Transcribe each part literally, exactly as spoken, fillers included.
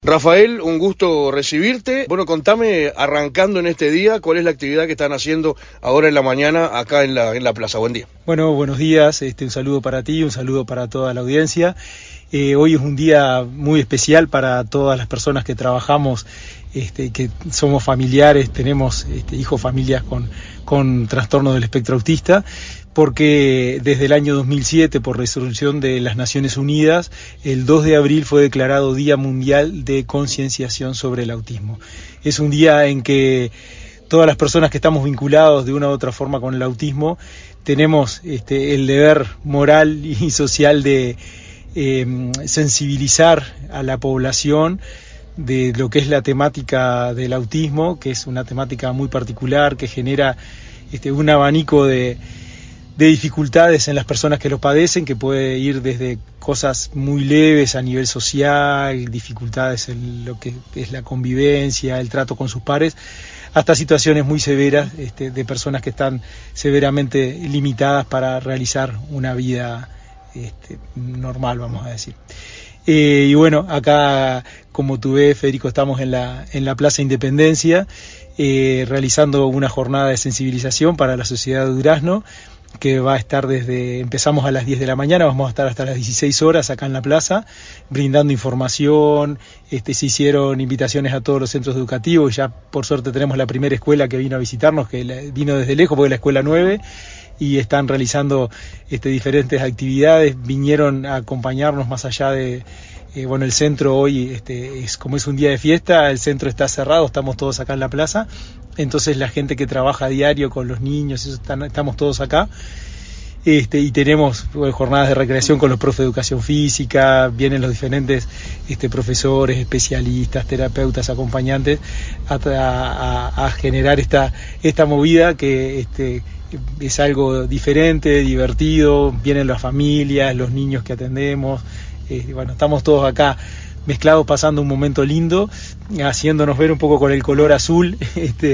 Rafael, un gusto recibirte. Bueno, contame, arrancando en este día, ¿cuál es la actividad que están haciendo ahora en la mañana acá en la, en la plaza? Buen día. Bueno, buenos días, este, un saludo para ti, un saludo para toda la audiencia. Eh, hoy es un día muy especial para todas las personas que trabajamos, este, que somos familiares, tenemos este, hijos, familias con, con trastorno del espectro autista, porque desde el año dos mil siete, por resolución de las Naciones Unidas, el dos de abril fue declarado Día Mundial de Concienciación sobre el Autismo. Es un día en que todas las personas que estamos vinculados de una u otra forma con el autismo tenemos este, el deber moral y social de eh, sensibilizar a la población de lo que es la temática del autismo, que es una temática muy particular, que genera este, un abanico de, de dificultades en las personas que lo padecen, que puede ir desde cosas muy leves a nivel social, dificultades en lo que es la convivencia, el trato con sus pares, hasta situaciones muy severas este, de personas que están severamente limitadas para realizar una vida este, normal, vamos a decir. Eh, y bueno, acá, como tú ves, Federico, estamos en la, en la Plaza Independencia, eh, realizando una jornada de sensibilización para la sociedad de Durazno, que va a estar desde, empezamos a las diez de la mañana, vamos a estar hasta las dieciséis horas acá en la plaza, brindando información. Este, se hicieron invitaciones a todos los centros educativos, y ya por suerte tenemos la primera escuela que vino a visitarnos, que vino desde lejos, porque es la escuela nueve, y están realizando este, diferentes actividades, vinieron a acompañarnos más allá de, eh, bueno, el centro hoy, este, es como es un día de fiesta, el centro está cerrado, estamos todos acá en la plaza. Entonces la gente que trabaja a diario con los niños, eso están, estamos todos acá, este, y tenemos bueno, jornadas de recreación con los profes de educación física, vienen los diferentes este, profesores, especialistas, terapeutas, acompañantes a, a, a generar esta, esta movida que este, es algo diferente, divertido, vienen las familias, los niños que atendemos, eh, bueno, estamos todos acá mezclados pasando un momento lindo, haciéndonos ver un poco con el color azul, este,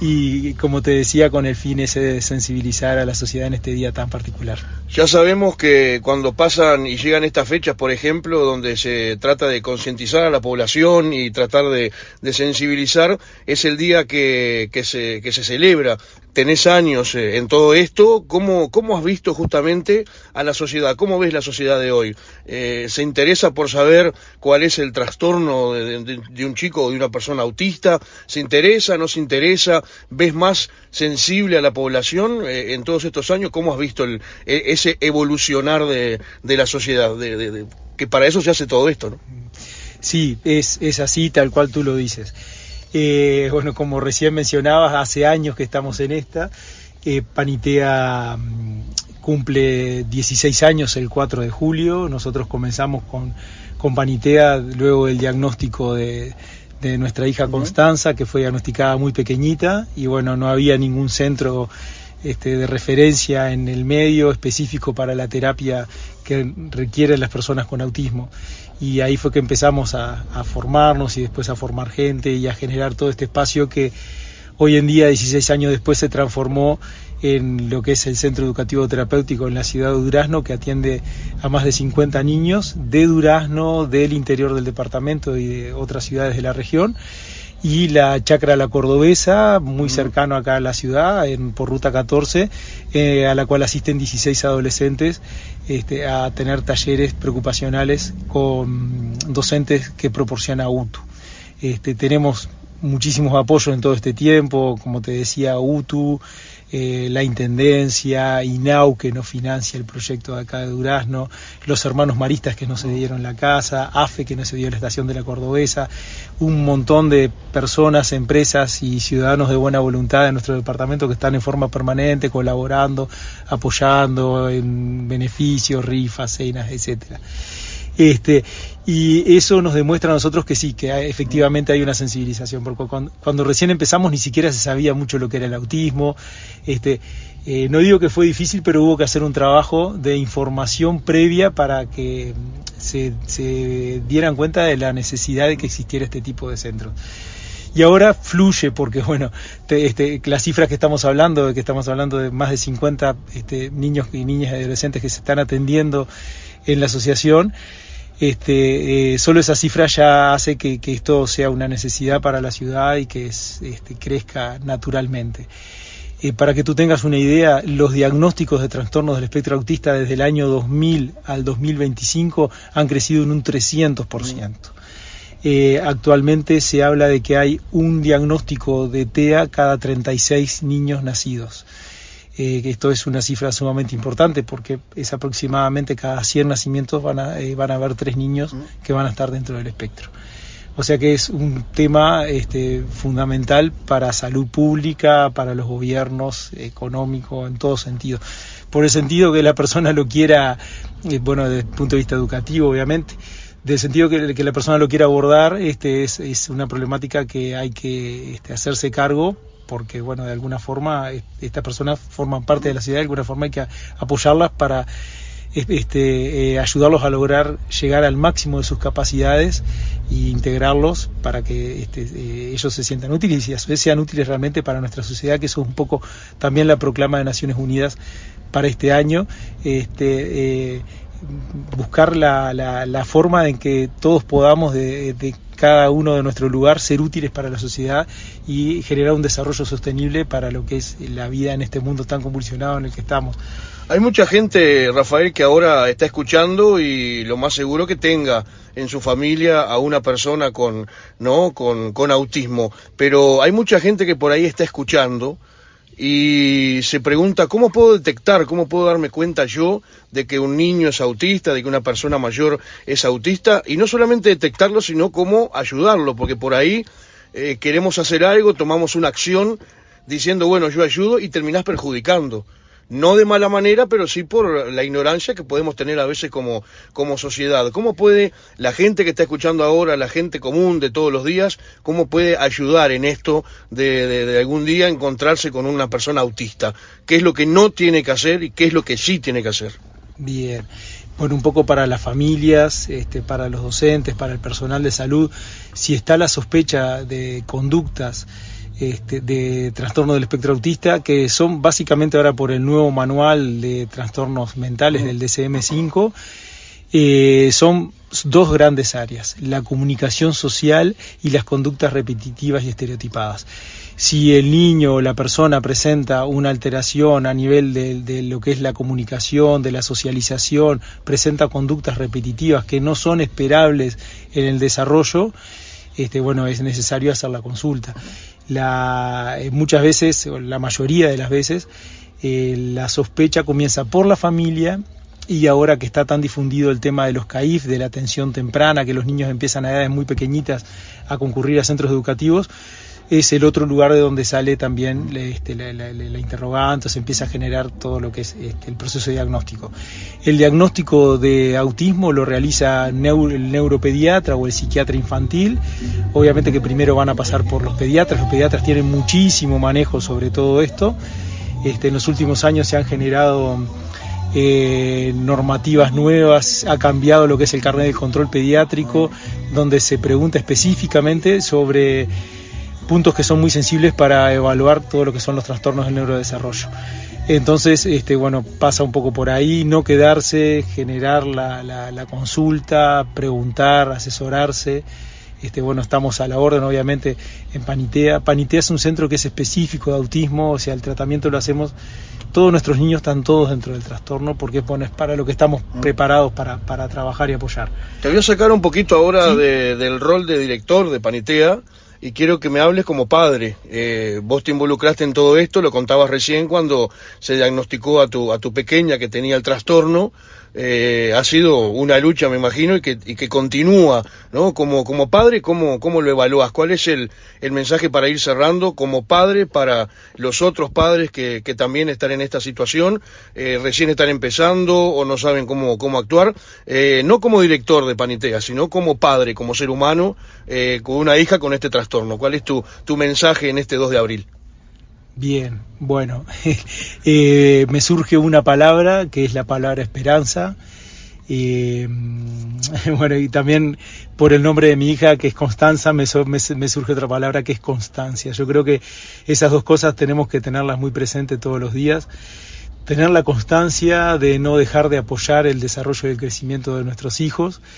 y como te decía, con el fin ese de sensibilizar a la sociedad en este día tan particular. Ya sabemos que cuando pasan y llegan estas fechas, por ejemplo, donde se trata de concientizar a la población y tratar de, de sensibilizar, es el día que, que, se, que se celebra. Tenés años eh, en todo esto, ¿cómo, cómo has visto justamente a la sociedad? ¿Cómo ves la sociedad de hoy? Eh, ¿Se interesa por saber cuál es el trastorno de, de, de un chico o de una persona autista? ¿Se interesa, no se interesa? ¿Ves más sensible a la población eh, en todos estos años? ¿Cómo has visto el, ese evolucionar de, de la sociedad? De, de, de, que para eso se hace todo esto, ¿no? Sí, es, es así, tal cual tú lo dices. Eh, bueno, como recién mencionabas, hace años que estamos en esta. Eh, Panitea um, cumple dieciséis años el cuatro de julio. Nosotros comenzamos con, con Panitea luego del diagnóstico de, de nuestra hija Constanza, que fue diagnosticada muy pequeñita, y bueno, no había ningún centro este, de referencia en el medio específico para la terapia que requieren las personas con autismo. Y ahí fue que empezamos a, a formarnos y después a formar gente y a generar todo este espacio que hoy en día, dieciséis años después, se transformó en lo que es el Centro Educativo Terapéutico en la ciudad de Durazno, que atiende a más de cincuenta niños de Durazno, del interior del departamento y de otras ciudades de la región, y la Chacra La Cordobesa, muy cercano acá a la ciudad, en, por Ruta catorce, eh, a la cual asisten dieciséis adolescentes este, a tener talleres preocupacionales con docentes que proporciona U T U. Este, tenemos muchísimos apoyos en todo este tiempo, como te decía, U T U, eh, la Intendencia, INAU, que nos financia el proyecto de acá de Durazno, los hermanos maristas que nos cedieron la casa, AFE que nos cedió la estación de la Cordobesa, un montón de personas, empresas y ciudadanos de buena voluntad de nuestro departamento que están en forma permanente, colaborando, apoyando en beneficios, rifas, cenas, etcétera. Este, y eso nos demuestra a nosotros que sí, que hay, efectivamente hay una sensibilización, porque cuando, cuando recién empezamos ni siquiera se sabía mucho lo que era el autismo. Este, eh, no digo que fue difícil, pero hubo que hacer un trabajo de información previa para que se, se dieran cuenta de la necesidad de que existiera este tipo de centros. Y ahora fluye, porque bueno, te, este, las cifras que estamos hablando, de que estamos hablando de más de cincuenta este, niños y niñas y adolescentes que se están atendiendo en la asociación, Este, eh, solo esa cifra ya hace que, que esto sea una necesidad para la ciudad y que es, este, crezca naturalmente. Eh, para que tú tengas una idea, los diagnósticos de trastornos del espectro autista desde el año dos mil al dos mil veinticinco han crecido en un trescientos por ciento. Eh, actualmente se habla de que hay un diagnóstico de T E A cada treinta y seis niños nacidos. Eh, esto es una cifra sumamente importante porque es aproximadamente cada cien nacimientos van a, eh, van a haber tres niños que van a estar dentro del espectro. O sea que es un tema este, fundamental para salud pública, para los gobiernos, económico, en todo sentido. Por el sentido que la persona lo quiera, eh, bueno, desde el punto de vista educativo, obviamente, del sentido que, que la persona lo quiera abordar, este, es, es una problemática que hay que este, hacerse cargo, porque, bueno, de alguna forma, estas personas forman parte de la sociedad, de alguna forma hay que apoyarlas para este, eh, ayudarlos a lograr llegar al máximo de sus capacidades e integrarlos para que este, eh, ellos se sientan útiles y a su vez sean útiles realmente para nuestra sociedad, que eso es un poco también la proclama de Naciones Unidas para este año, este, eh, buscar la, la, la forma en que todos podamos de, de cada uno de nuestro lugar ser útiles para la sociedad y generar un desarrollo sostenible para lo que es la vida en este mundo tan convulsionado en el que estamos. Hay mucha gente, Rafael, que ahora está escuchando y lo más seguro que tenga en su familia a una persona con, ¿no? con, con autismo, pero hay mucha gente que por ahí está escuchando y se pregunta, ¿cómo puedo detectar, cómo puedo darme cuenta yo de que un niño es autista, de que una persona mayor es autista? Y no solamente detectarlo, sino cómo ayudarlo, porque por ahí eh, queremos hacer algo, tomamos una acción diciendo, bueno, yo ayudo y terminás perjudicando. No de mala manera, pero sí por la ignorancia que podemos tener a veces como, como sociedad. ¿Cómo puede la gente que está escuchando ahora, la gente común de todos los días, cómo puede ayudar en esto de, de, de algún día encontrarse con una persona autista? ¿Qué es lo que no tiene que hacer y qué es lo que sí tiene que hacer? Bien, bueno, un poco para las familias, este, para los docentes, para el personal de salud, si está la sospecha de conductas Este, de trastorno del espectro autista, que son básicamente ahora por el nuevo manual de trastornos mentales del D S M cinco, eh, son dos grandes áreas, la comunicación social y las conductas repetitivas y estereotipadas. Si el niño o la persona presenta una alteración a nivel de, de lo que es la comunicación, de la socialización, presenta conductas repetitivas que no son esperables en el desarrollo, este, bueno, es necesario hacer la consulta. La, muchas veces, o la mayoría de las veces, eh, la sospecha comienza por la familia, y ahora que está tan difundido el tema de los C A I F, de la atención temprana, que los niños empiezan a edades muy pequeñitas a concurrir a centros educativos, es el otro lugar de donde sale también este, la, la, la interrogante, se empieza a generar todo lo que es este, el proceso de diagnóstico. El diagnóstico de autismo lo realiza neuro, el neuropediatra o el psiquiatra infantil. Obviamente que primero van a pasar por los pediatras, los pediatras tienen muchísimo manejo sobre todo esto. Este, en los últimos años se han generado eh, normativas nuevas, ha cambiado lo que es el carnet de control pediátrico, donde se pregunta específicamente sobre puntos que son muy sensibles para evaluar todo lo que son los trastornos del neurodesarrollo. Entonces, este, bueno, pasa un poco por ahí, no quedarse, generar la, la, la consulta, preguntar, asesorarse. Este, bueno, estamos a la orden, obviamente, en Panitea. Panitea es un centro que es específico de autismo, o sea, el tratamiento lo hacemos, todos nuestros niños están todos dentro del trastorno, porque bueno, es para lo que estamos preparados para, para trabajar y apoyar. Te voy a sacar un poquito ahora ¿Sí? de, del rol de director de Panitea, y quiero que me hables como padre. Eh, vos te involucraste en todo esto, lo contabas recién cuando se diagnosticó a tu, a tu pequeña que tenía el trastorno. Eh, ha sido una lucha, me imagino, y que, y que continúa, ¿no? Como, como padre, ¿cómo, cómo lo evalúas? ¿Cuál es el, el mensaje para ir cerrando como padre para los otros padres que, que también están en esta situación, eh, recién están empezando o no saben cómo, cómo actuar? Eh, no como director de Panitea, sino como padre, como ser humano, eh, con una hija con este trastorno. ¿Cuál es tu, tu mensaje en este dos de abril? Bien, bueno, eh, me surge una palabra que es la palabra esperanza, eh, bueno, y también por el nombre de mi hija que es Constanza me, me, me surge otra palabra que es constancia. Yo creo que esas dos cosas tenemos que tenerlas muy presentes todos los días, tener la constancia de no dejar de apoyar el desarrollo y el crecimiento de nuestros hijos,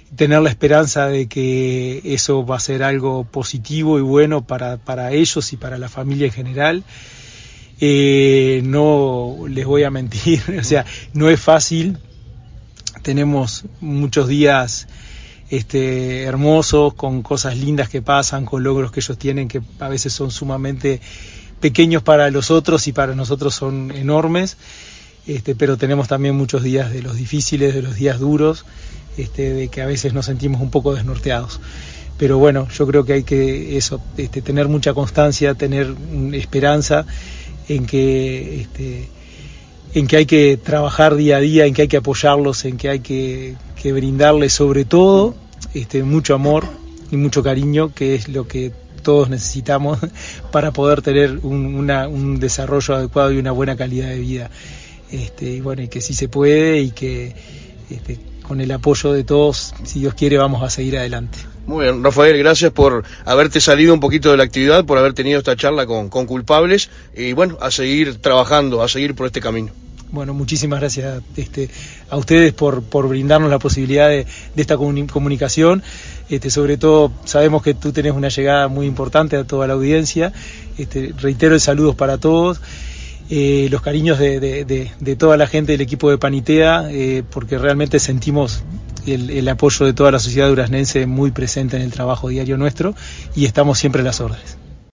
tener la esperanza de que eso va a ser algo positivo y bueno para, para ellos y para la familia en general. Eh, no les voy a mentir, o sea, no es fácil, tenemos muchos días este, hermosos, con cosas lindas que pasan, con logros que ellos tienen que a veces son sumamente pequeños para los otros y para nosotros son enormes, este, pero tenemos también muchos días de los difíciles, de los días duros, este, de que a veces nos sentimos un poco desnorteados. Pero bueno, yo creo que hay que eso, este, tener mucha constancia, tener esperanza en que, este, en que hay que trabajar día a día, en que hay que apoyarlos, en que hay que, que brindarles sobre todo este, mucho amor y mucho cariño, que es lo que todos necesitamos para poder tener un, una, un desarrollo adecuado y una buena calidad de vida. Este, y bueno, y que sí se puede y que este, con el apoyo de todos, si Dios quiere, vamos a seguir adelante. Muy bien, Rafael, gracias por haberte salido un poquito de la actividad, por haber tenido esta charla con, con culpables y bueno, a seguir trabajando, a seguir por este camino. Bueno, muchísimas gracias este, a ustedes por, por brindarnos la posibilidad de, de esta comunicación. Este, sobre todo, sabemos que tú tenés una llegada muy importante a toda la audiencia. Este, reitero el saludo para todos. Eh, los cariños de, de, de, de toda la gente del equipo de Panitea, eh, porque realmente sentimos el, el apoyo de toda la sociedad duraznense muy presente en el trabajo diario nuestro y estamos siempre a las órdenes.